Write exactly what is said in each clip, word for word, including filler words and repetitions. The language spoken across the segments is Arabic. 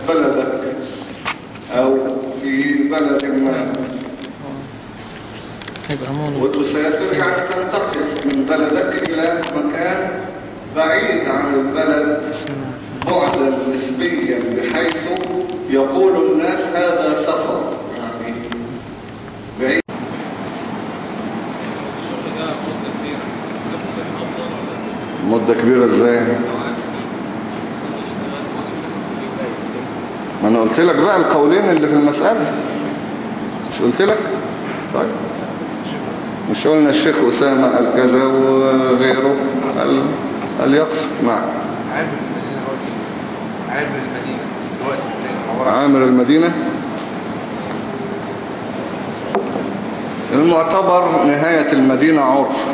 بلدك أو في بلد ما، وسيترجع تنتقل من بلدك إلى مكان بعيد عن البلد بعدا نسبيا بحيث يقول الناس هذا سفر، يعني بعيد. مدة كبيرة ازاي؟ ما انا قلت لك بقى القولين اللي في المسألة، مش قلت لك؟ طيب مش قلنا الشيخ أسامة قال كذا وغيره قال, قال يقصد. نعم. عامر المدينة. عامر المدينة المعتبر نهاية المدينة عرف،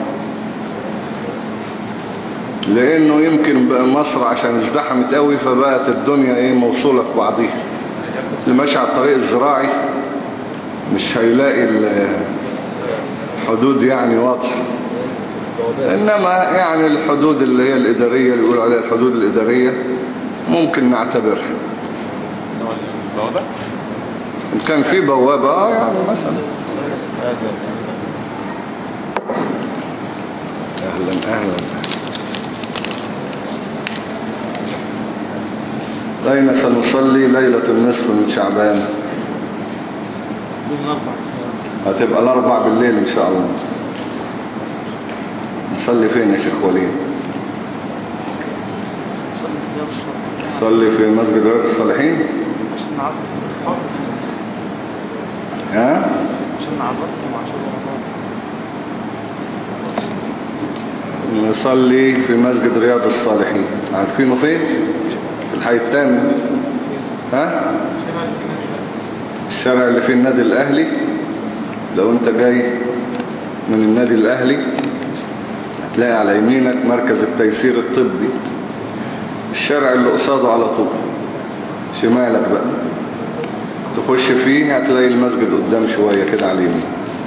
لانه يمكن بقى مصر عشان ازدحمت قوي فبقت الدنيا ايه موصولة في بعضيها. اللي ماشي على الطريق الزراعي مش هيلاقي الحدود يعني واضحة، انما يعني الحدود اللي هي الادارية اللي يقولوا عليها الحدود الادارية ممكن نعتبرها. ان كان في بوابة يعني مثلا. اهلا اهلا. أين سنصلي ليلة النصف من شعبان؟ هتبقى الأربع بالليل إن شاء الله. نصلي فين يا شيخ وليد؟ نصلي في مسجد رياض الصالحين؟ ها؟ نصلي في مسجد رياض الصالحين. عارفينه فين؟ في الحي الثامن. ها؟ الشارع اللي فيه النادي الأهلي. لو انت جاي من النادي الأهلي تلاقي على يمينك مركز التيسير الطبي، الشارع اللي قصاده على طول شمالك بقى تخش فيه هتلاقي المسجد قدام شوية كده على اليمين.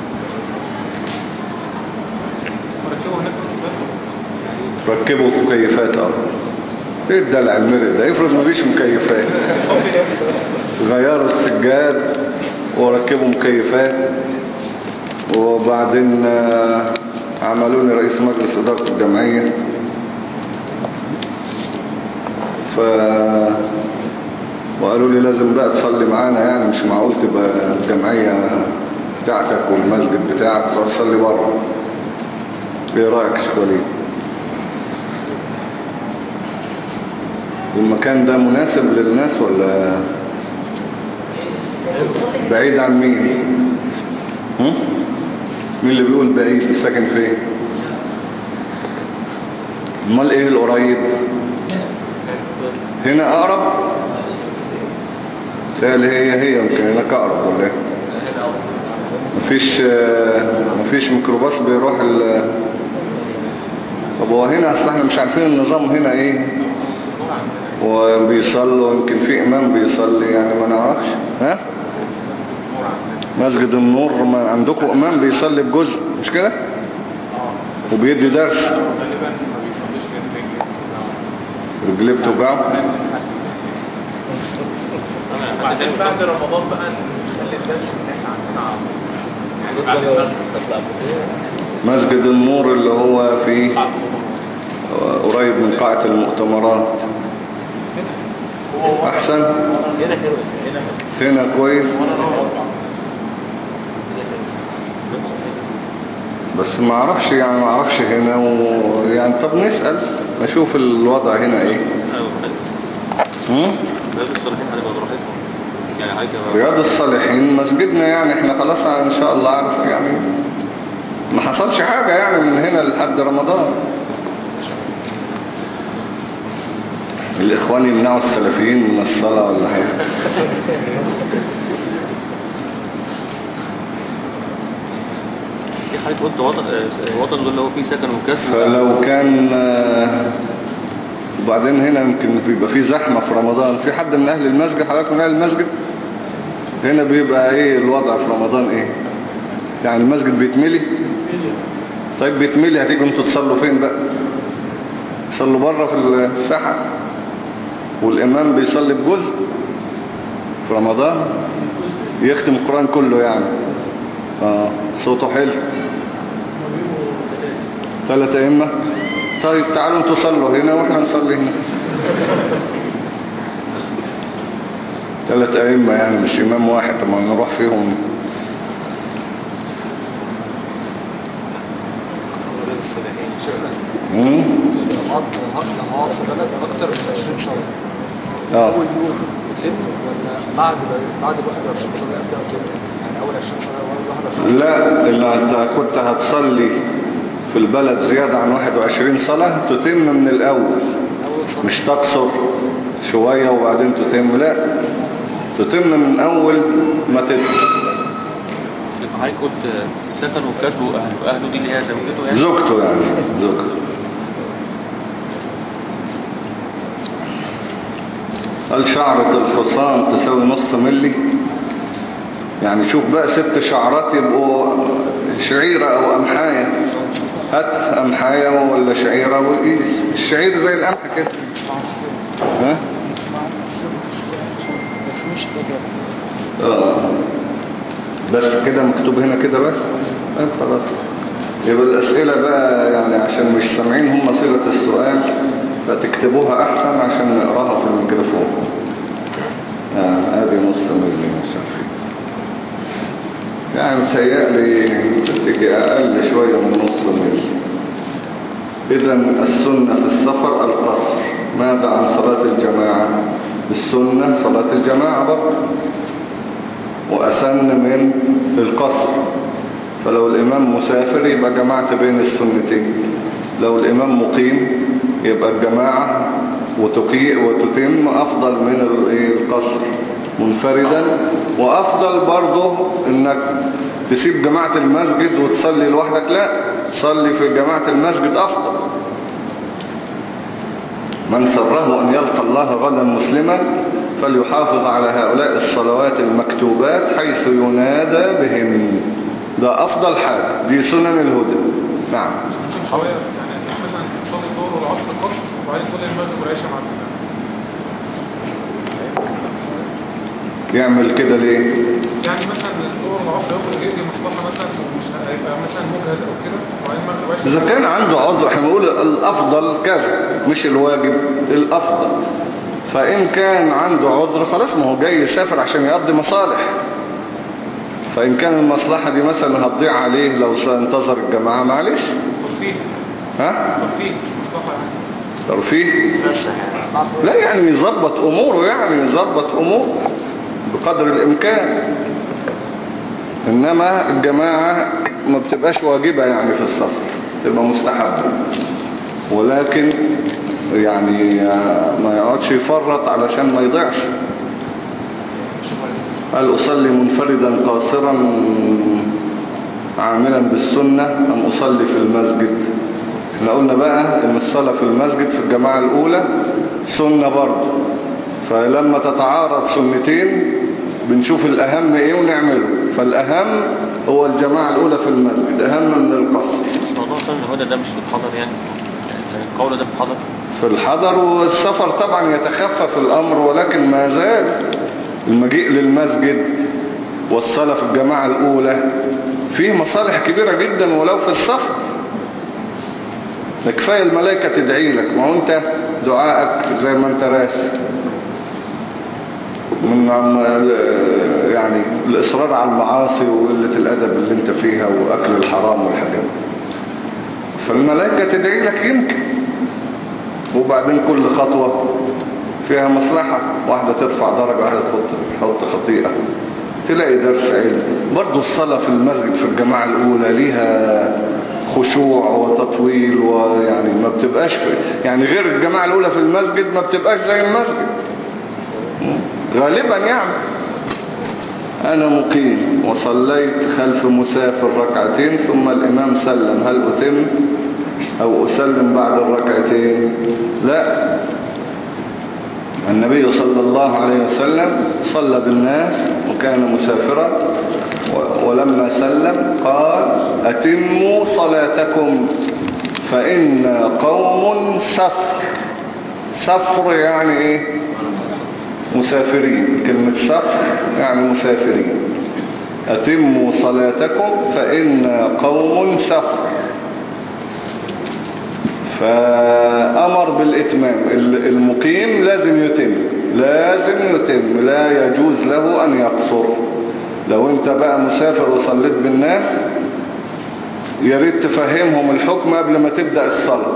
ركبوا مكيفات. اه ايه الدلع المرد ده؟ افرض مفيش مكيفات. غيروا السجاد وركبوا مكيفات، وبعدين عملوني رئيس مجلس إدارة الجمعية. ف وقالوا لي لازم بقى تصلي معانا، يعني مش معقول تبقى الجمعية بتاعتك والمسجد بتاعك تروح تصلي بره. ايه رأيك يا شيخ وليد؟ المكان ده مناسب للناس ولا بعيد عن مين؟ هم؟ مين اللي بيقول بعيد؟ ساكن فين؟ امال ايه القريب؟ هنا اقرب؟ تالي هي هي يمكن هناك اقرب ولا ايه؟ مفيش مفيش ميكروباص بيروح ال... طب هو هنا اصل احنا مش عارفين النظام هنا ايه، وبيصلوا يمكن في امام بيصلي يعني ما نعرفش. ها؟ مسجد النور ما عندكم امام بيصلي بجزء مش كده وبيدي درس؟ رجليه بتوجعه. بعدين بعد رمضان بقى نخلي الدرس ان احنا عندنا مسجد النور اللي هو في قريب من قاعة المؤتمرات. احسن هنا كويس، بس ما اعرفش يعني ما اعرفش هنا و... يعني طب نسأل نشوف الوضع هنا ايه. هم؟ رياض الصالحين مسجدنا يعني احنا خلاص ان شاء الله عارف يعني ما حصلش حاجة يعني من هنا لحد رمضان. الاخوان يمنعوا السلفيين من الصلاة ولا حاجة؟ في حاجة قلت وطن وطن اللي هو فيه سكن وكسر. فلو كان وبعدين هنا يمكن بيبقى فيه زحمة في رمضان. في حد من اهل المسجد حضرتك من اهل المسجد هنا بيبقى ايه الوضع في رمضان ايه يعني؟ المسجد بيتملي؟ طيب بيتملي هتيجوا انتوا تصلوا فين بقى؟ تصلوا بره في الساحة والامام بيصلي بجزء؟ في رمضان يختم القرآن كله يعني. اه صوته حلو. ثلاث أئمة. طيب تعالوا انتوا صلوا هنا واحنا نصلي هنا. ثلاث أئمة يعني مش إمام واحد، طب ما نروح فيهم. امم اكتر من عشرين شهر. اه اول يوم يتم ولا بعد بعد ال واحد وعشرين شهر يبدا كده؟ يعني اول عشرين شهر ولا واحد وعشرين؟ لا، اللي انت كنت هتصلي في البلد زيادة عن واحد وعشرين صلاة تتم من الأول، مش تقصر شوية وبعدين تتم، لا تتم من أول ما تتم. حضرتك قلت سكن وكسبه أهله، أهله دي اللي هي زوجته يعني؟ زوجته يعني زوجته. هل شعرة الحصان تساوي نص ملي؟ يعني شوف بقى ست شعرات يبقوا شعيرة أو أمحاية، هات أمحاية ولا شعيرة وقيس. الشعير زي القمح كده. ها؟ آه. بس كده مكتوب هنا كده بس. طيب خلاص، يبقى الأسئلة بقى يعني عشان مش سامعين هم صيغة السؤال فتكتبوها أحسن عشان نقراها في الميكروفون. آه هذه نص ملي مش عارف يعني، سيئلي تجي أقل شوية من نص ملي. إذن السنة في السفر القصر. ماذا عن صلاة الجماعة؟ السنة صلاة الجماعة برضه، وأسن من القصر. فلو الإمام مسافر يبقى جماعة بين السنتين، لو الإمام مقيم يبقى الجماعة وتتم أفضل من القصر منفردا. وأفضل برضه إنك تسيب جماعة المسجد وتصلي لوحدك، لا صلي في جماعة المسجد أفضل. من سره أن يلقى الله غدا مسلما فليحافظ على هؤلاء الصلوات المكتوبات حيث ينادى بهم. ده أفضل حاجة، دي سنن الهدى. نعم. شوية يعني مثلا صلي الظهر والعصر قصر وبعدين صلي المغرب والعشاء مع الإمام. يعمل كده ليه؟ يعني مثلا الظهر والعصر يخرج يجي مصلحة مثلا مش هيبقى مثلا مجهد أو كده، وبعدين المغرب والعشاء. إذا كان عنده عذر احنا بنقول الأفضل كذا مش الواجب، الأفضل. فإن كان عنده عذر خلاص، ما هو جاي يسافر عشان يقضي مصالح. فإن كان المصلحة دي مثلا هتضيع عليه لو سينتظر الجماعة معلش. ترفيه. ها؟ ترفيه مصلحة يعني. ترفيه؟ لا يعني يظبط أموره، يعني يظبط أموره بقدر الإمكان. إنما الجماعة ما بتبقاش واجبة يعني في السفر، تبقى مستحبة. ولكن يعني ما يقعدش يفرط علشان ما يضيعش. هل أصلي منفردا قاصرا عاملا بالسنة أم أصلي في المسجد؟ احنا قلنا بقى ان الصلاة في المسجد في الجماعة الأولى سنة برضه. فلما تتعارض سنتين بنشوف الأهم ايه ونعمله. فالأهم هو الجماعة الأولى في المسجد أهم من القصر. موضوع سنة الهدى ده مش في الحضر يعني؟ القول ده في الحضر؟ في الحضر والسفر طبعا يتخفف الأمر، ولكن ما زال المجيء للمسجد والصلاة في الجماعة الأولى فيه مصالح كبيرة جدا ولو في السفر. كفاية الملائكة تدعي لك، ما هو انت دعائك زي ما انت راسي من يعني الإصرار على المعاصي وقلة الأدب اللي انت فيها وأكل الحرام والحاجات. فالملائكة تدعي لك يمكن، وبعدين كل خطوة فيها مصلحة، واحدة ترفع درجة، واحدة تحط خطيئة، تلاقي درس علم. برضو الصلاة في المسجد في الجماعة الأولى ليها خشوع وتطويل، ويعني ما بتبقاش يعني غير الجماعة الأولى في المسجد ما بتبقاش زي المسجد غالبا. يعني أنا مقيم وصليت خلف مسافر ركعتين ثم الإمام سلم، هل أتم أو أسلم بعد الركعتين؟ لا، النبي صلى الله عليه وسلم صلى بالناس وكان مسافرا، ولما سلم قال أتموا صلاتكم فإن قوم سفر. سفر يعني إيه؟ مسافرين، كلمة سفر يعني مسافرين. أتموا صلاتكم فإن قوم سفر، فأمر بالإتمام. المقيم لازم يتم، لازم يتم، لا يجوز له أن يقصر. لو انت بقى مسافر وصليت بالناس ياريت تفهمهم الحكم قبل ما تبدأ الصلاة،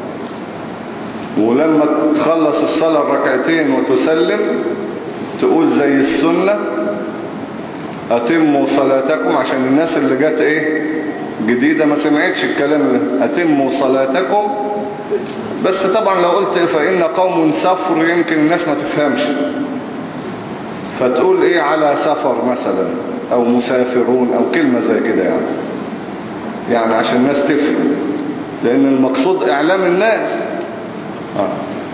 ولما تخلص الصلاة الركعتين وتسلم تقول زي السنة أتموا صلاتكم، عشان الناس اللي جات ايه جديدة ما سمعتش الكلام ده. أتموا صلاتكم، بس طبعا لو قلت فإن قوم سفر يمكن الناس ما تفهمش، فتقول ايه على سفر مثلا او مسافرون او كلمة زي كده يعني يعني عشان الناس تفهم، لان المقصود اعلام الناس. آه.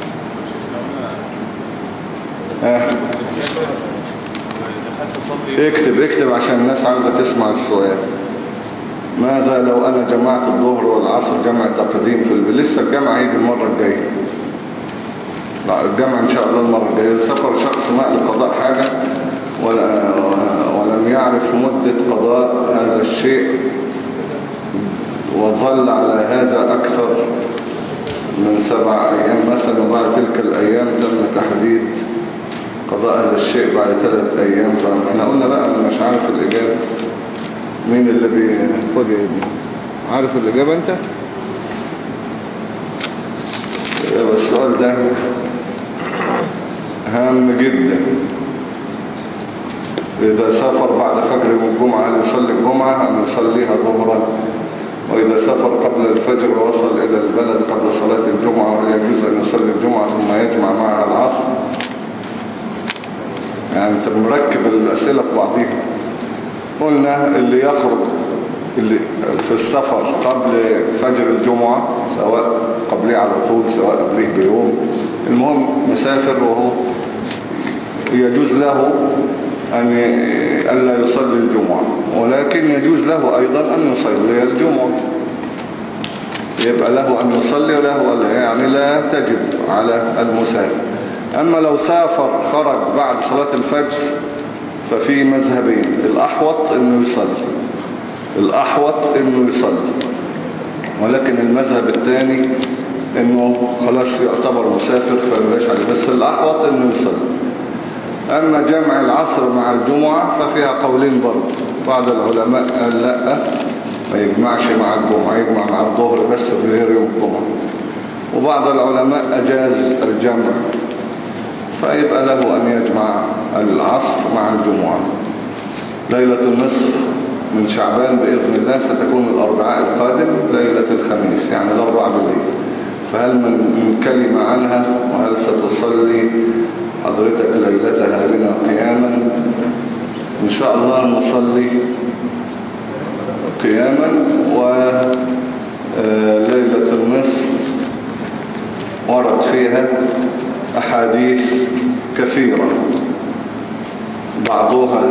آه. اكتب اكتب عشان الناس عاوزة تسمع السؤال. ماذا لو انا جمعت الظهر والعصر جمع تقديم في البيت؟ لسه الجمع هيجي المرة الجاية. لا الجمع ان شاء الله المرة الجاية. سفر شخص ما لقضاء حاجة ولا ولم يعرف مدة قضاء هذا الشيء وظل على هذا أكثر من سبع أيام مثلا، وبعد تلك الأيام تم تحديد قضاء هذا الشيء بعد ثلاث أيام. فاحنا قلنا بقى أنا مش عارف الإجابة. مين اللي بيخد يا ابني؟ عارف الإجابة أنت؟ يبقى السؤال ده هام جدا. إذا سافر بعد فجر يوم الجمعة هل يصلي الجمعة أم يصليها ظهرا؟ وإذا سافر قبل الفجر ووصل إلى البلد قبل صلاة الجمعة هل يجوز أن يصلي الجمعة ثم يجمع معها العصر؟ يعني أنت مركب الأسئلة في بعضيها. قلنا اللي يخرج اللي في السفر قبل فجر الجمعة سواء قبليه على طول سواء قبليه بيوم، المهم مسافر وهو يجوز له أن ألا يصلي الجمعة، ولكن يجوز له أيضا أن يصلي الجمعة. يبقى له أن يصلي وله ولا يعني لا تجب على المسافر. أما لو سافر خرج بعد صلاة الفجر ففي مذهبين، الأحوط أنه يصلي الأحوط أنه يصلي ولكن المذهب الثاني أنه خلاص يعتبر مسافر فملاش عليه، بس الأحوط أنه يصلي. أما جمع العصر مع الجمعة ففيها قولين برضه. بعض العلماء قال لا ما يجمعش مع الجمعة، يجمع مع الظهر بس في غير يوم الجمعة. وبعض العلماء أجاز الجمع، فيبقى له أن يجمع العصر مع الجمعة. ليلة النصف من شعبان بإذن الله ستكون الأربعاء القادم ليلة الخميس، يعني الأربعاء بالليل. فهل من كلمة عنها وهل ستصلي حضرتك ليلتها بنا قياما؟ إن شاء الله نصلي قياما. وليلة النصف ورد فيها أحاديث كثيرة، بعضها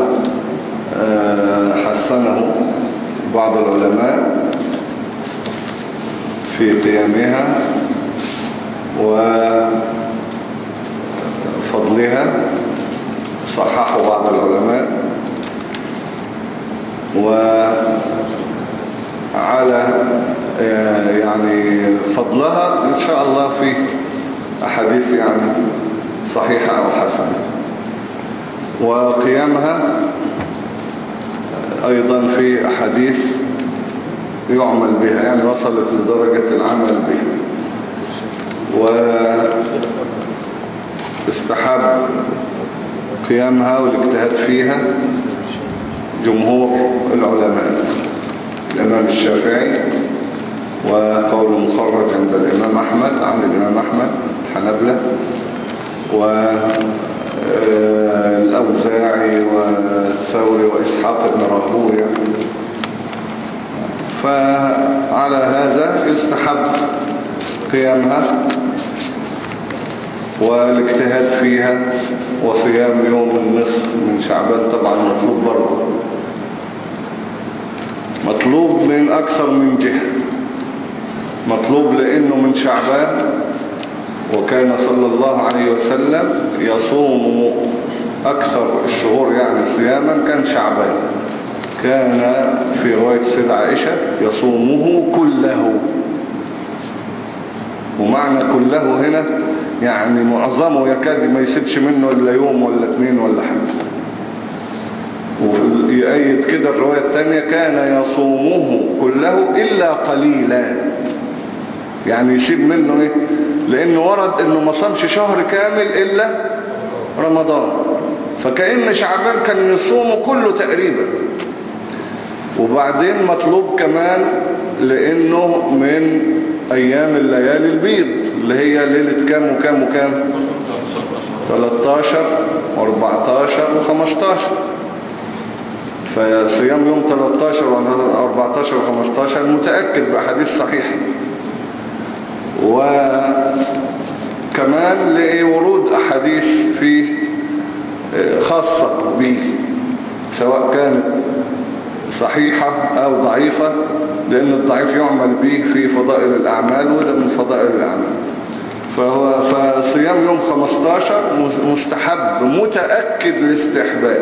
حسنه بعض العلماء في قيامها وفضلها، صححه بعض العلماء. وعلى يعني فضلها إن شاء الله في أحاديث يعني صحيحة أو حسنة. وقيامها أيضا في أحاديث يعمل بها، يعني وصلت لدرجة العمل بها. واستحب قيامها والاجتهاد فيها جمهور العلماء، الإمام الشافعي وقول مخرج عند الإمام أحمد عن الإمام أحمد حنبلة والأوزاعي والثوري وإسحاق بن راهويه. فعلى هذا يستحب قيامها والاجتهاد فيها، وصيام يوم النصف من شعبان طبعا مطلوب برضه، مطلوب من أكثر من جهة. مطلوب لأنه من شعبان وكان صلى الله عليه وسلم يصوم أكثر الشهور يعني صياما كان شعبان، كان في رواية السيدة عائشة يصومه كله. ومعنى كله هنا يعني معظمه يكاد ما يسيبش منه إلا يوم ولا اثنين ولا حاجة. ويأيد كده الرواية الثانية كان يصومه كله إلا قليلا، يعني يسيب منه إيه؟ لأنه ورد إنه ما صامش شهر كامل إلا رمضان، فكأن شعبان كان يصومه كله تقريبا. وبعدين مطلوب كمان لأنه من أيام الليالي البيض اللي هي ليلة كام وكام وكام ثلاثة عشر واربعتاشر وخمستاشر. فصيام يوم ثلاثة عشر واربعتاشر وخمستاشر متأكد بأحاديث صحيحة. وكمان لورود أحاديث فيه خاصة به سواء كانت صحيحة أو ضعيفة، لأن الضعيف يعمل به في فضائل الأعمال وده من فضائل الأعمال. فهو فصيام يوم خمستاشر مستحب متأكد الاستحباب.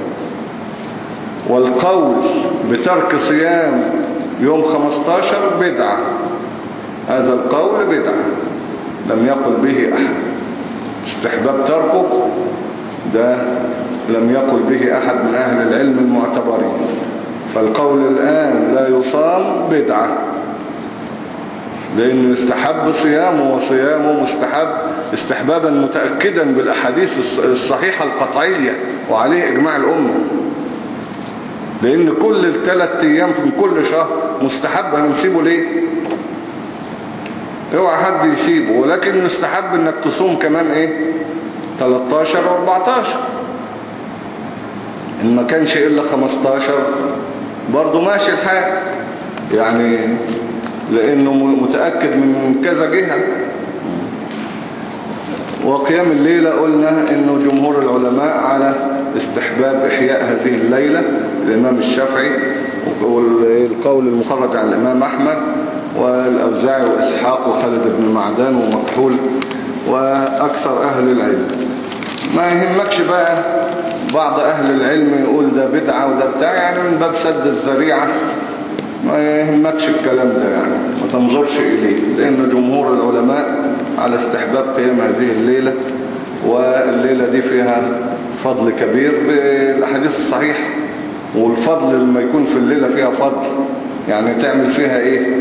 والقول بترك صيام يوم خمستاشر بدعة، هذا القول بدعة لم يقل به أحد. استحباب تركه ده لم يقل به أحد من أهل العلم المعتبرين. فالقول الآن لا يصام بدعة، لأنه يستحب صيامه، وصيامه مستحب استحبابا متأكدا بالأحاديث الصحيحة القطعية وعليه إجماع الأمة. لأن كل الثلاث أيام في كل شهر مستحب، هنسيبه ليه؟ اوعى حد يسيبه. ولكن يستحب انك تصوم كمان ايه ثلاثة عشر واربعتاشر. ان ما كانش الا خمستاشر برضو ماشي الحال، يعني لانه متأكد من كذا جهة. وقيام الليلة قلنا انه جمهور العلماء على استحباب احياء هذه الليلة، الامام الشافعي والقول المخرج عن الامام احمد والأوزاعي وإسحاق وخالد بن معدان ومكحول وأكثر أهل العلم. ما يهمكش بقى بعض أهل العلم يقول ده بدعة وده بتاع، يعني من باب سد الذريعة ما يهمكش الكلام ده، يعني ما تنظرش إليه، لأن جمهور العلماء على استحباب قيام هذه الليلة. والليلة دي فيها فضل كبير بالأحاديث الصحيحة. والفضل لما يكون في الليلة فيها فضل يعني تعمل فيها ايه؟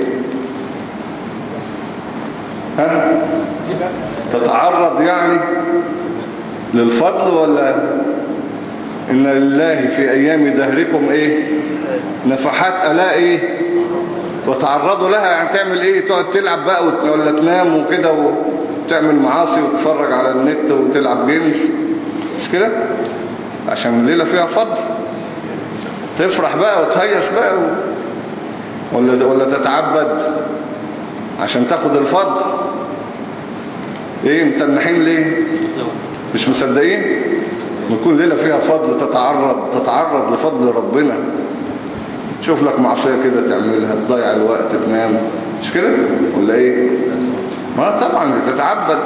ها؟ تتعرض يعني للفضل، ولا إن لله في أيام دهركم ايه نفحات ألا ايه وتعرضوا لها، يعني تعمل ايه؟ تقعد تلعب بقى ولا تنام وكده وتعمل معاصي وتتفرج على النت وتلعب جيمز، مش كده؟ عشان الليلة فيها فضل تفرح بقى وتهيس بقى و... ولا ولا تتعبد عشان تاخد الفضل. ايه متنحين ليه؟ مش مصدقين نكون ليلة فيها فضل، تتعرض تتعرض لفضل ربنا، تشوف لك معصية كده تعملها، تضيع الوقت، تنام، مش كده ولا ايه؟ ما طبعا تتعبد.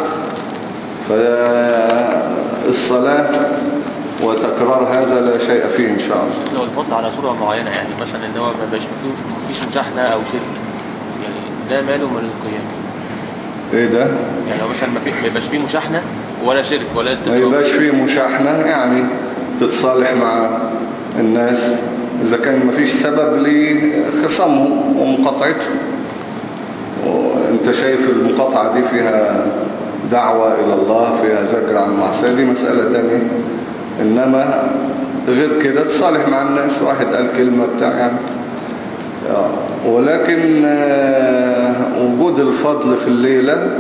فالصلاة وتكرار هذا لا شيء فيه إن شاء الله. لو الفضل على صورة معينة، يعني مثلا إن هو ما بيبقاش فيش مشاحنة أو شرك، يعني ده ماله من القيام؟ إيه ده؟ يعني لو مثلا ما بيبقاش فيه مشاحنة ولا شرك ولا ما يبقاش فيه مشاحنة، يعني تتصالح مع الناس إذا كان ما فيش سبب لخصامهم ومقاطعتهم. وانت شايف المقاطعة دي فيها دعوة إلى الله، فيها زجر عن المعصية، دي مسألة تانية. إنما غير كده تصالح مع الناس، واحد قال كلمة بتاع يعني. ولكن وجود الفضل في الليلة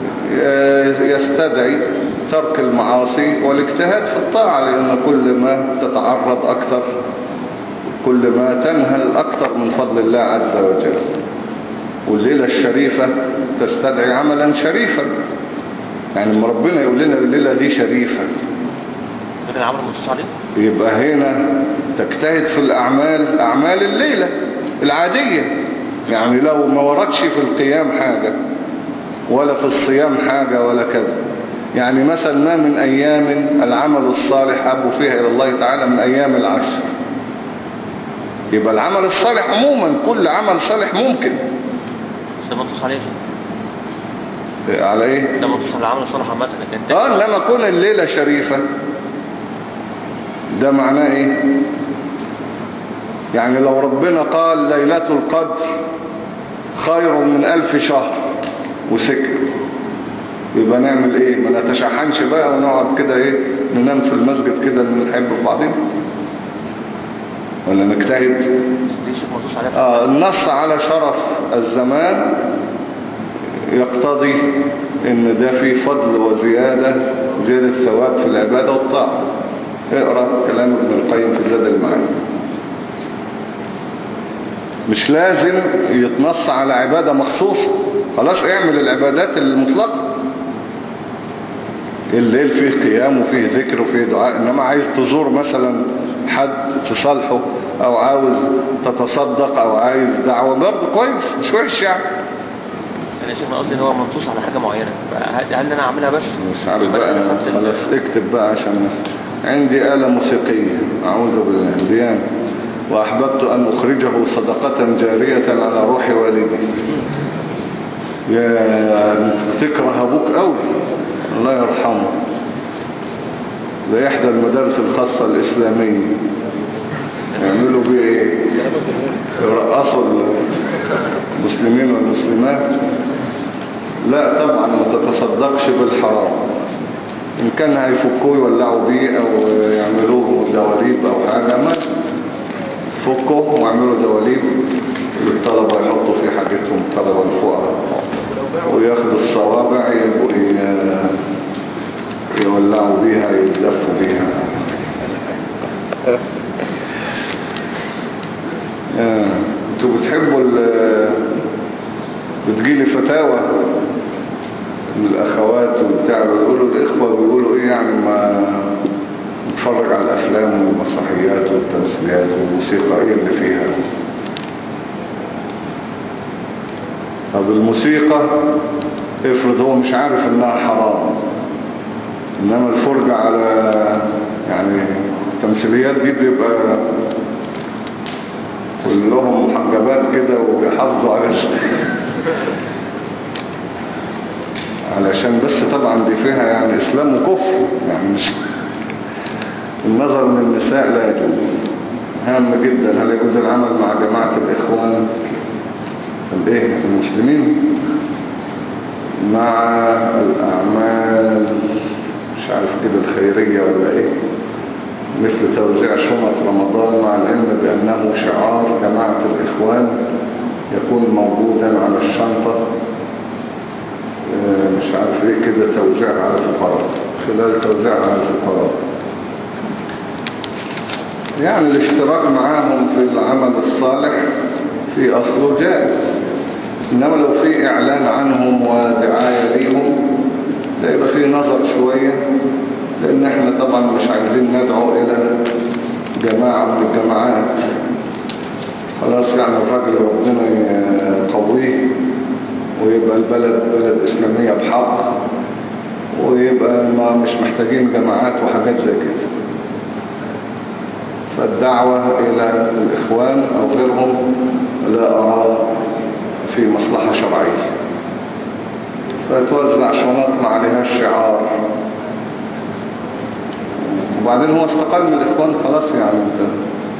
يستدعي ترك المعاصي والاجتهاد في الطاعة، لأن كل ما تتعرض أكثر كل ما تنهل أكثر من فضل الله عز وجل. والليلة الشريفة تستدعي عملا شريفا، يعني لما ربنا يقول لنا الليلة دي شريفة يبقى هنا تجتهد في الأعمال، أعمال الليلة العادية. يعني لو ما وردش في القيام حاجة ولا في الصيام حاجة ولا كذا. يعني مثلا ما من أيام العمل الصالح أبو فيها إلى الله تعالى من أيام العشر. يبقى العمل الصالح عموما كل عمل صالح ممكن. ده منصوص عليه على ايه؟ ده منصوص على العمل الصالح عامة. لكن اه لما كون الليلة شريفة ده معناه ايه؟ يعني لو ربنا قال ليلة القدر خير من ألف شهر وسكت، يبقى نعمل ايه؟ ما نتشحنش بقى ونقعد كده ايه ننام في المسجد كده نحب في بعضين ولا نجتهد؟ آه النص على شرف الزمان يقتضي ان ده فيه فضل وزيادة زيادة ثواب في العبادة والطاعة. اقرأ كلام ابن القيم في زاد المعاني. مش لازم يتنص على عبادة مخصوصة، خلاص اعمل العبادات المطلقة. الليل فيه قيام وفيه ذكر وفيه دعاء، انما عايز تزور مثلا حد تصالحه او عاوز تتصدق او عايز دعوة برضه كويس مش وحش يعني. انا شايف قصدي ان هو منصوص على حاجة معينة، هل انا اعملها بس مش عارف بقى خلاص اكتب بقى عشان الناس. عندي آلة موسيقية أعوذ بالله ديان وأحببت أن أخرجه صدقة جارية على روح والدي. يا تكره أبوك قوي الله يرحمه. ده إحدى المدارس الخاصة الإسلامية يعملوا بيه إيه؟ يرقصوا المسلمين والمسلمات. لا طبعا ما تتصدقش بالحرام. إن كان هيفكوه يولعوا بيه أو يعملوه دواليب أو حاجة ما فكوه ويعملوا دواليب للطلبة يحطوا في حاجتهم الطلبة الفقراء وياخدوا الصوابع يبقوا يولعوا بيها يدفوا بيها. انتوا بتحبوا بتجيلي فتاوى الأخوات وبتاع بيقولوا الإخوة بيقولوا إيه يعني ما نتفرج على الأفلام والمسرحيات والتمثيليات والموسيقى إيه اللي فيها. طب الموسيقى افرض هو مش عارف إنها حرام، إنما الفرجة على يعني التمثيليات دي بيبقى كلهم محجبات كده وبيحافظوا على علشان بس طبعا دي فيها يعني اسلام وكفر يعني مش النظر من النساء لا يجوز. هام جدا هل يجوز العمل مع جماعة الاخوان الايه المسلمين مع الاعمال مش عارف كده الخيرية ولا ايه مثل توزيع شنط رمضان مع العلم بانه شعار جماعة الاخوان يكون موجودا على الشنطة مش عارف ايه كده توزيع على الفقراء خلال توزيع على الفقراء. يعني الاشتراك معاهم في العمل الصالح في اصله جائز، انما لو في اعلان عنهم ودعاية ليهم ده يبقى فيه نظر شوية، لان احنا طبعا مش عايزين ندعو الى جماعة من الجماعات. خلاص يعني الراجل ربنا يقويه ويبقى البلد بلد إسلامية بحق ويبقى ما مش محتاجين جماعات وحاجات زي كده. فالدعوة إلى الإخوان أو غيرهم لا أرى في مصلحة شرعية. فتوزع شنط ما عليها الشعار وبعدين هو استقل من الإخوان خلاص يعني انت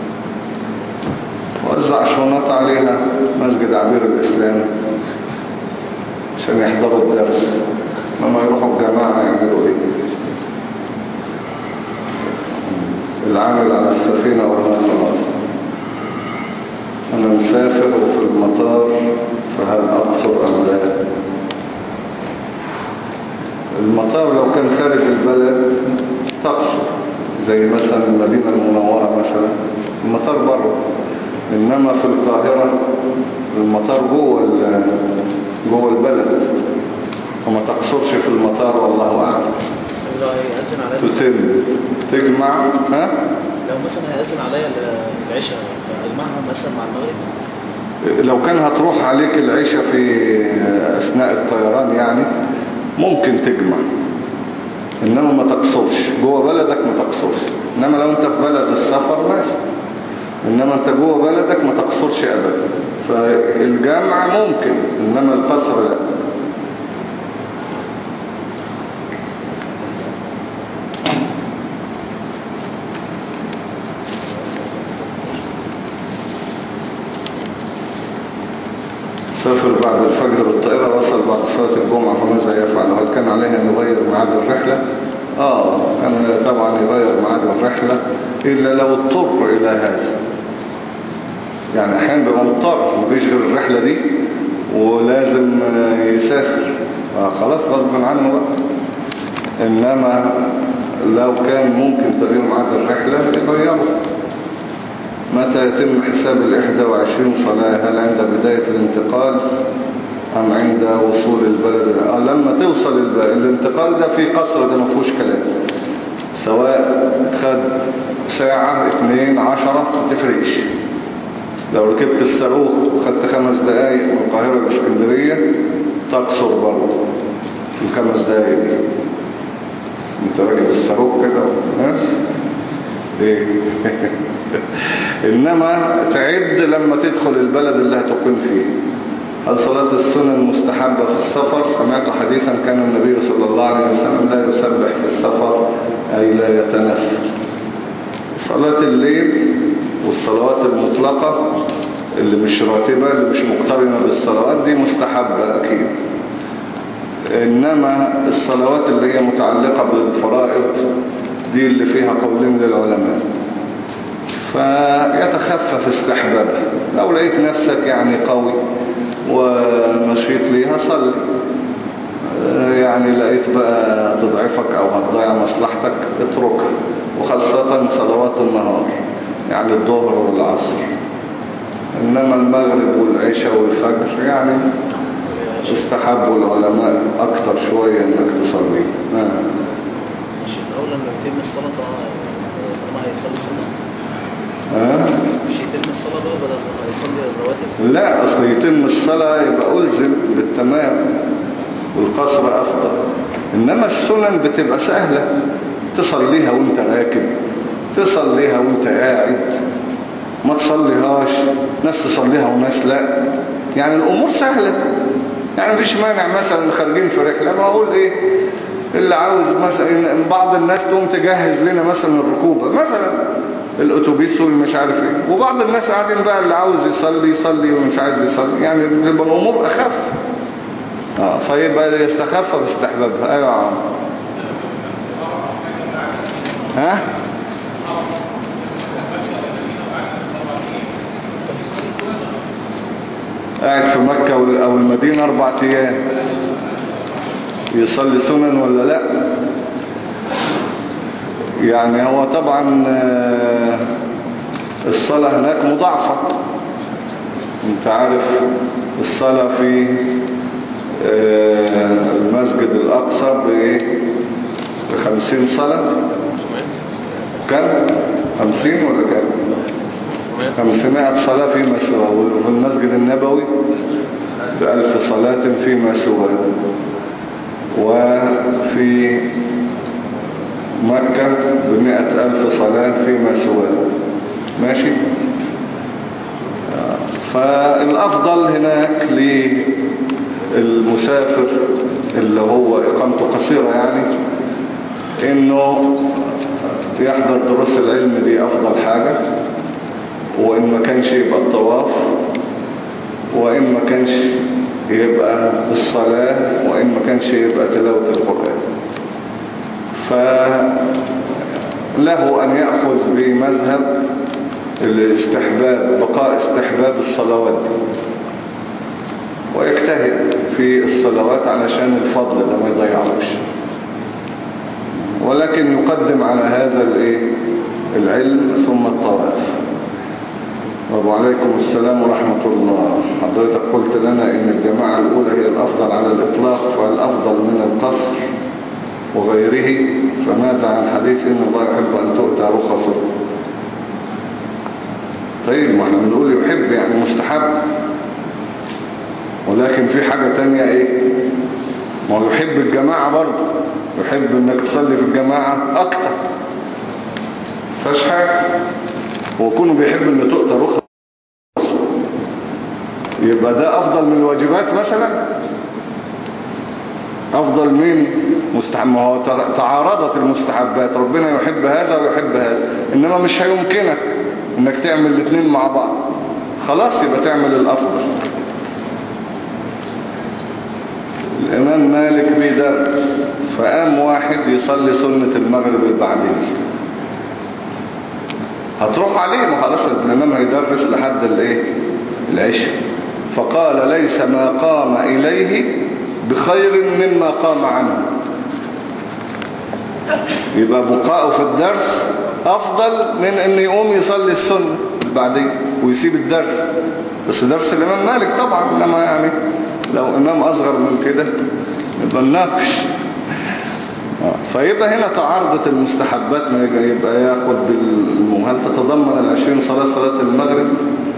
وزع شنط عليها مسجد عبير الإسلام عشان يحضروا الدرس لما يروحوا الجماعة يعملوا ايه. العامل على السفينة ولا خلاص انا مسافر وفي المطار فهل اقصر ام لا؟ المطار لو كان خارج البلد تقصر زي مثلا المدينة المنورة مثلا المطار بره، انما في القاهرة المطار جوه جوه البلد وما تقصرش في المطار والله اعلم. لو هيأذن عليا تسن تجمع ها لو مثلا هيأذن عليا العشاء اجمعها مثلا مع المغرب لو كان هتروح عليك العشاء في أثناء الطيران يعني ممكن تجمع، إنما ما تقصرش جوه بلدك، ما تقصرش. إنما لو أنت في بلد السفر ماشي، إنما أنت جوه بلدك ما تقصرش أبدا. فالجمع ممكن، إنما القصر لا. سافر بعد الفجر بالطائرة، وصل بعد صلاة الجمعة، فماذا يفعل؟ هل كان عليه أن يغير ميعاد الرحلة؟ آه كان طبعا يغير ميعاد الرحلة، إلا لو اضطر إلى هذا. يعني أحيانا بيبقى مضطر، مفيش غير الرحلة دي ولازم يسافر، خلاص غصب عنه بقى. إنما لو كان ممكن تغيير ميعاد الرحلة يغيره. متى يتم حساب الإحدى وعشرين صلاة؟ هل عند بداية الانتقال أم عند وصول البلد؟ آه لما توصل البلد. الانتقال ده في قصر، ده مفهوش كلام، سواء خد ساعة اتنين عشرة متفرقش. لو ركبت الصاروخ وخدت خمس دقايق من القاهرة لإسكندرية تقصر برضه في الخمس دقايق دي. انت راكب الصاروخ كده ها؟ ايه انما تعد لما تدخل البلد اللي هتقيم فيه. هل صلاة السنن مستحبة في السفر؟ سمعت حديثا كان النبي صلى الله عليه وسلم لا يسبح في السفر أي لا يتنفل. صلاة الليل والصلوات المطلقة اللي مش راتبة اللي مش مقترنة بالصلوات دي مستحبة أكيد. إنما الصلوات اللي هي متعلقة بالفرائض دي اللي فيها قولين للعلماء، فيتخفف استحبابها. لو لقيت نفسك يعني قوي ونشيط ليها صلي، يعني لقيت بقى تضعفك أو هتضيع مصلحتك اتركها، وخاصة صلوات النهار يعني الظهر والعصر. إنما المغرب والعشاء والفجر يعني استحبوا العلماء أكتر شوية إنك تصلي. آه. مش الأول لما يتم الصلاة طالما هيصلي سنة؟ آه. مش يتم الصلاة بقى بدل ما يصلي الرواتب؟ لا، أصل يتم الصلاة يبقى ألزم بالتمام، والقصر أفضل. إنما السنن بتبقى سهلة، تصليها وانت راكب، تصليها وانت قاعد، ما تصليهاش، ناس تصليها وناس لا. يعني الأمور سهلة، يعني مفيش مانع مثلا خارجين في رحلة، ما أقول إيه اللي عاوز مثلا بعض الناس تقوم تجهز لنا مثلا الركوبة مثلا الأتوبيس والمش عارف إيه، وبعض الناس قاعدين بقى اللي عاوز يصلي يصلي ومش عايز يصلي، يعني يبقى الأمور أخف. آه فيبقى يستخف باستحبابها. أيوة عم. ها قاعد في مكة أو المدينة أربع أيام يصلي سنن ولا لا؟ يعني هو طبعا الصلاة هناك مضاعفة. انت عارف الصلاة في المسجد الأقصى بخمسين صلاة. كم؟ خمسين ولا كم؟ خمسمائة صلاة فيما سواه. وفي المسجد النبوي بألف صلاة فيما سواه. وفي مكة بمئة ألف صلاة فيما سواه. ماشي. فالأفضل هناك للمسافر اللي هو إقامته قصيرة يعني إنه يحضر دروس العلم، دي أفضل حاجة. وإن ما كانش يبقى الطواف، وإن ما كانش يبقى الصلاة، وإن ما كانش يبقى تلاوة القرآن. فله أن يأخذ بمذهب الاستحباب، بقاء استحباب الصلوات، ويجتهد في الصلوات علشان الفضل ده ما يضيعوش، ولكن يقدم على هذا الايه العلم ثم الطواف. وعليكم السلام ورحمة الله. حضرتك قلت لنا ان الجماعة الاولى هي الافضل على الاطلاق، فالافضل من القصر وغيره، فماذا عن حديث ان الله يحب ان تؤتى رخصه؟ طيب ما احنا بنقول يحب يعني مستحب. ولكن في حاجة تانية ايه؟ ما هو يحب الجماعة برضه، يحب انك تصلي في الجماعة اكتر، فاش حاجة. هو كونه بيحب ان تؤتى رخص يبقى ده افضل من الواجبات مثلا؟ افضل من مستحب؟ ما هو تعارضت المستحبات، ربنا يحب هذا ويحب هذا، انما مش هيمكنك انك تعمل الاثنين مع بعض، خلاص يبقى تعمل الافضل. الامام مالك بيدرس، فقام واحد يصلي سنة المغرب البعدية، هتروح عليه؟ ما خلاص الامام هيدرس لحد الايه العشاء. فقال ليس ما قام اليه بخير مما قام عنه. يبقى بقاءه في الدرس افضل من ان يقوم يصلي السنة البعدية ويسيب الدرس. بس درس الامام مالك طبعا، انما يعني لو امام اصغر من كده يبقى نناقش. فيبقى هنا تعارضت المستحبات، ما يبقى ياخد بالم... هل تتضمن العشرين صلاة صلاة المغرب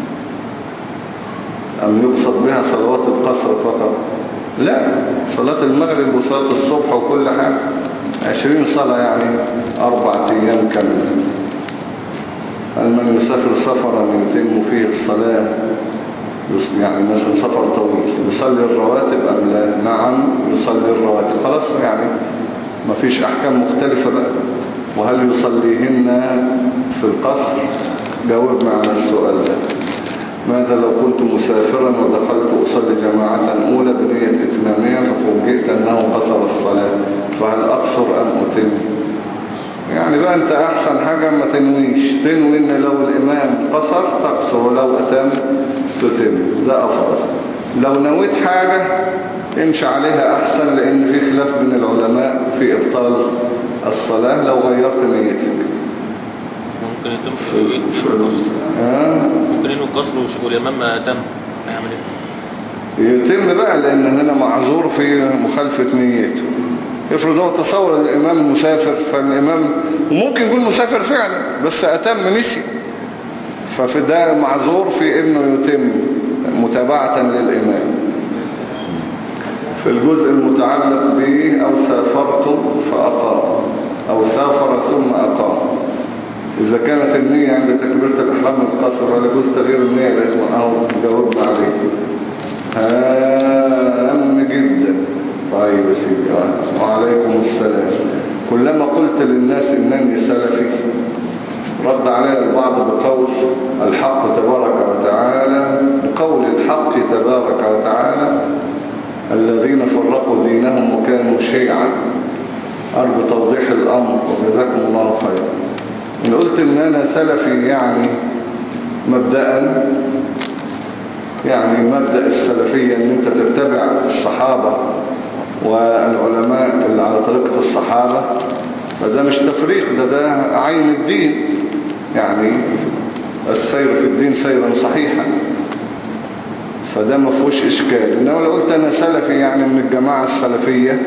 ام يقصد بها صلوات القصر فقط؟ لا، صلاة المغرب وصلاة الصبح وكل حاجة عشرين صلاة، يعني أربعة أيام كاملة. هل من يسافر سفرا يتم فيه الصلاة، يعني مثلا سفر طويل، يصلي الرواتب أم لا؟ نعم يصلي الرواتب، خلاص يعني ما فيش أحكام مختلفة بقى. وهل يصليهن في القصر؟ جاوبنا على السؤال ده. ماذا لو كنت مسافرا ودخلت أصلي جماعة أولى بنية إتمامية ففوجئت أنه قصر الصلاة، فهل أقصر أم أتم؟ يعني بقى أنت أحسن حاجة ما تنويش، تنوي إن لو الإمام قصر تقصر ولو أتم تتم، ده أفضل. لو نويت حاجة امشي عليها أحسن، لأن في خلاف بين العلماء في إبطال الصلاة لو غيرت نيتك. ممكن يتم في القصر، ممكن انه القصر والامام ما تم، هيعمل ايه؟ يتم بقى، لان هنا معذور في مخالفة نيته. افرض هو تصور الامام مسافر، فالامام وممكن يكون مسافر فعلا بس اتم نسي، ففي ده معذور في انه يتم متابعة للامام. في الجزء المتعلق به او سافرت فاقام او سافر ثم اقام، إذا كانت النية عند تكبيرة الإحرام القصر ولا يجوز تغيير النية لازم أهو جاوبنا عليه. هام جدا. طيب يا سيدي، وعليكم السلام. كلما قلت للناس إنني سلفي رد علي البعض بقول الحق تبارك وتعالى، بقول الحق تبارك وتعالى الذين فرقوا دينهم وكانوا شيعا. أرجو توضيح الأمر وجزاكم الله خيرا. إن قلت إن أنا سلفي يعني مبدأ، يعني مبدأ السلفية إن أنت تتبع الصحابة والعلماء اللي على طريقة الصحابة، فده مش تفريق، ده ده عين الدين، يعني السير في الدين سيرا صحيحا، فده ما فيهوش إشكال. إنما لو قلت أنا سلفي يعني من الجماعة السلفية،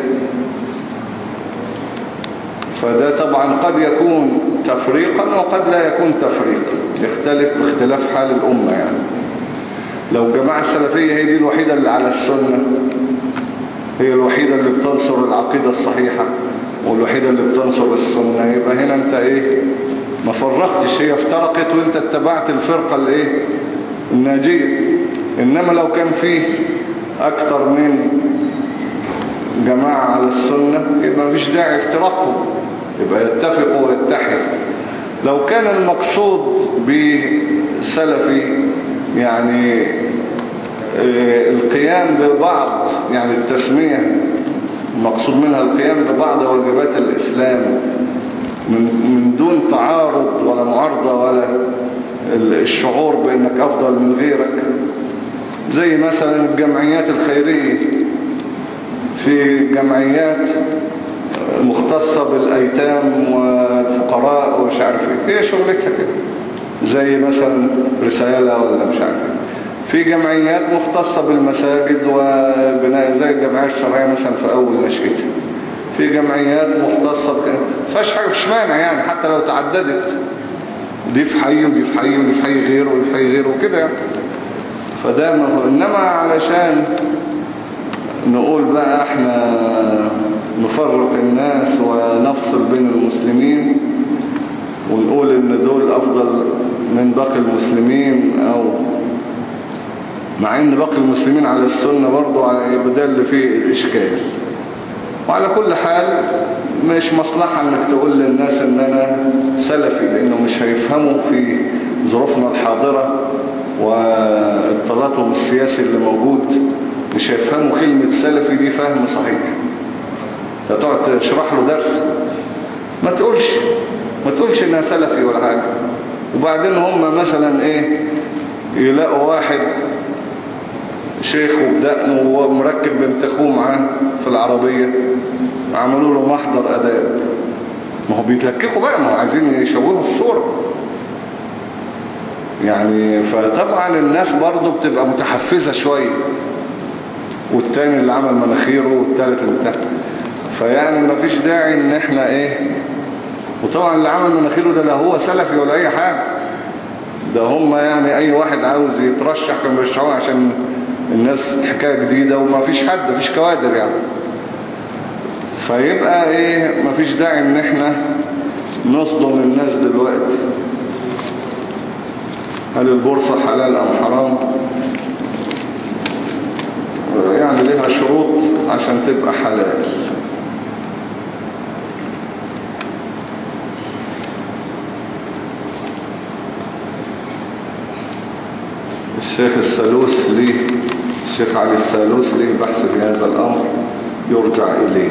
فده طبعا قد يكون تفريقا وقد لا يكون تفريقا، يختلف باختلاف حال الأمة. يعني لو الجماعة السلفية هي دي الوحيدة اللي على السنة، هي الوحيدة اللي بتنصر العقيدة الصحيحة والوحيدة اللي بتنصر السنة، يبقى هنا انت ايه ما فرقتش، هي افترقت وانت اتبعت الفرقة الايه الناجية. انما لو كان فيه اكتر من جماعة على السنة يبقى مفيش داعي افتراقهم، يبقى يتفقوا ويتحدوا. لو كان المقصود بسلفي يعني القيام ببعض، يعني التسمية المقصود منها القيام ببعض واجبات الإسلام من, من دون تعارض ولا معارضة ولا الشعور بأنك أفضل من غيرك، زي مثلا الجمعيات الخيرية، في جمعيات مختصة بالأيتام والفقراء ومش عارف ايه، هي شغلتها كده، زي مثلا رسالة ولا مش عارف ايه. في جمعيات مختصة بالمساجد وبناء زي الجمعيات الشرعية مثلا في أول نشأتها. في جمعيات مختصة بكده، فاش حاجة مش مانع يعني، حتى لو تعددت، دي في حي ودي في حي ودي في حي غيره ودي في حي غيره وكده يعني. فده ما هو. إنما علشان نقول بقى احنا نفرق الناس ونفصل بين المسلمين ونقول ان دول افضل من باقي المسلمين، او مع ان باقي المسلمين على السنة برضو يبقى اللي فيه الاشكال. وعلى كل حال مش مصلحة انك تقول للناس ان انا سلفي، لانه مش هيفهموا في ظروفنا الحاضرة والتلاطم السياسي اللي موجود، مش هيفهموا كلمة سلفي دي فهم صحيح. تقعد تشرح له درس ما تقولش ما تقولش انها سلفي ولا حاجة. وبعدين هم مثلا ايه يلاقوا واحد شيخ وبدقنه ومركب بنت اخوه معاه في العربية، عملوا له محضر اداب. ما هو بيتلككوا بقى، ما هو عايزين يشوهوا الصورة يعني. فطبعا الناس برضو بتبقى متحفزة شوية، والتاني اللي عمل مناخيره والتالت اللي تحت. فيعني ما فيش داعي ان احنا ايه. وطبعا اللي عمل مناخيره ده لا هو سلفي ولا اي حاجة، ده هم يعني اي واحد عاوز يترشح كانوا بيرشحوه عشان الناس حكاية جديدة، وما فيش حد، ما فيش كوادر يعني. فيبقى ايه، ما فيش داعي ان احنا نصدم الناس دلوقتي. هل البورصة حلال ام حرام؟ يعني لها شروط عشان تبقى حلال. الشيخ السالوس ليه الشيخ علي السالوس ليه بحث في هذا الأمر يرجع إليه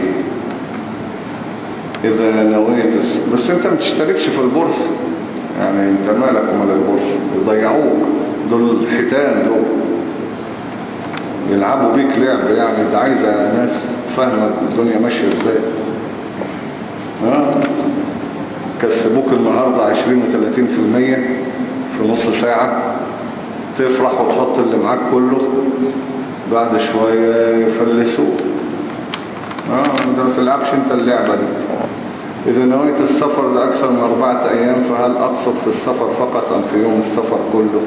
إذا نويت. بس أنت ما تشتركش في البورصة يعني، أنت مالك ومال البورصة؟ يضيعوك دول الحيتان، دول يلعبوا بيك لعب يعني. ده عايزة ناس فاهمة الدنيا ماشية ازاي. ها كسبوك النهاردة عشرين وثلاثين في المية في نص ساعة، تفرح وتحط اللي معاك كله، بعد شوية يفلسوك. اه ده ما تلعبش انت اللعبة دي. إذا نويت السفر لأكثر من أربعة أيام فهل أقصد في السفر فقط أم في يوم السفر كله؟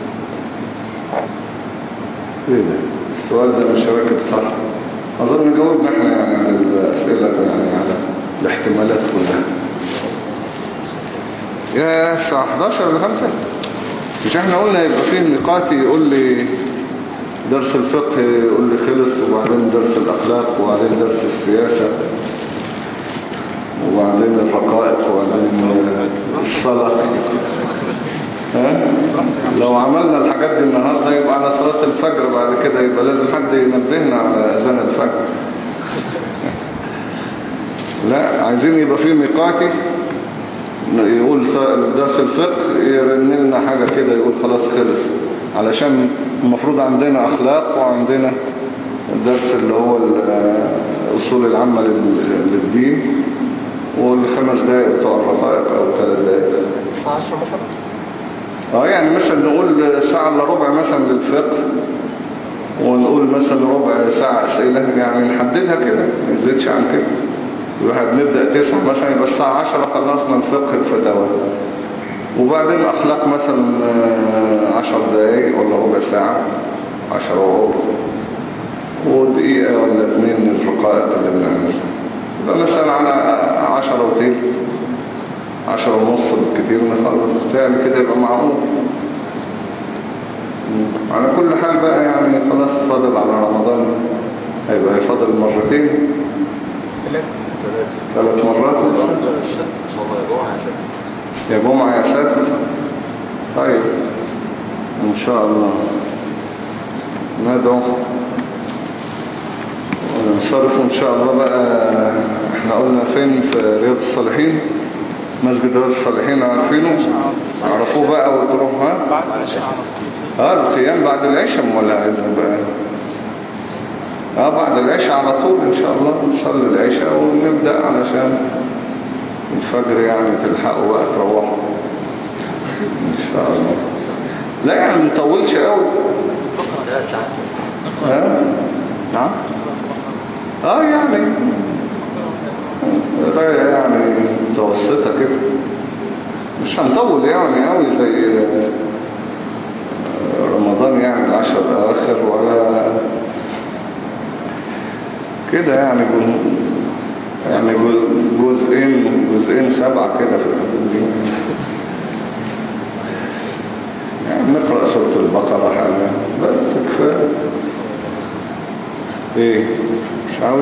ايه ده السؤال ده مش راكب صح. أظن جاوبنا احنا يعني على الأسئلة يعني على الاحتمالات كلها. يا الساعة احداشر ولا خمسة؟ مش احنا قلنا يبقى فيه نقاط، يقول لي درس الفقه يقول لي خلص، وبعدين درس الأخلاق، وبعدين درس السياسة، وبعدين الرقائق، وبعدين الصلاة. ها؟ لو عملنا الحاجات دي النهاردة يبقى على صلاة الفجر، بعد كده يبقى لازم حد ينبهنا على أذان الفجر. لا عايزين يبقى فيه ميقاتي يقول درس الفقه يرن لنا حاجة كده يقول خلاص خلص، علشان المفروض عندنا أخلاق وعندنا الدرس اللي هو الأصول العامة للدين، والخمس دقائق بتوع الرقائق أو ثلاث دقائق. عشرة مثلا؟ اه يعني مثلا نقول ساعة الا ربع مثلا للفقه، ونقول مثلا ربع ساعة أسئلة، يعني نحددها كده ما يزيدش عن كده. الواحد نبدأ تسعة مثلا يبقى الساعة عشرة خلصنا الفقه الفتاوى، وبعدين أخلاق مثلا عشر دقايق ولا ربع ساعة، عشرة وربع، ودقيقة ولا اتنين الرقائق اللي بنعملها. يبقى مثلا على عشرة وتلت، عشرة ونص بالكتير نخلص، تعمل كده يبقى معقول. على كل حال بقى يعني خلاص فاضل على رمضان، هيبقى فاضل مرتين ثلاث مرات يا جمعة يا سبت. طيب ان شاء الله ندعو ونصرف ان شاء الله بقى. احنا قلنا فين؟ في رياض الصالحين، مسجد رياض الصالحين، عارفينه؟ عرفوه بقى وتروح. ها بعد العشاء اه القيام بعد العشاء ولا عايزين بقى؟ اه بعد العشاء على طول ان شاء الله نصلي العشاء ونبدأ علشان الفجر يعني تلحقوا بقى تروحوا ان شاء الله. لا يعني ما نطولش قوي. ها نعم اه يعني قرايه يعني متوسطة كده، مش هنطول يعني قوي زي رمضان رمضان يعني العشر الأواخر ولا كده يعني يعني جزئين جزئين سبعة كده في الحدود دي يعني نقرأ سورة البقرة حاجة بس كفاية. ايه مش عاوز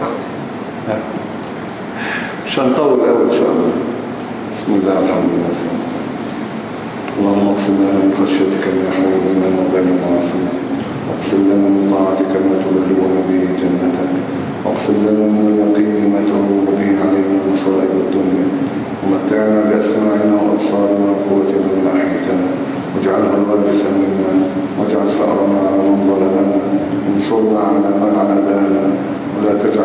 مش هنطول قوي ان شاء الله. بسم الله الحمد لله. اللهم اقسم لنا من خشيتك ما يحول بيننا وبين معاصيك، واقسم لنا من طاعتك ما تبلغنا به جنتك، واقسم لنا من اليقين ما تهون به علينا مصائب الدنيا، ومتعنا بأسماعنا وأبصارنا وقوتنا ما أحييتنا، واجعله الوارث منا، واجعل ثأرنا على من ظلمنا، وانصرنا على من عادانا، ولا تجعل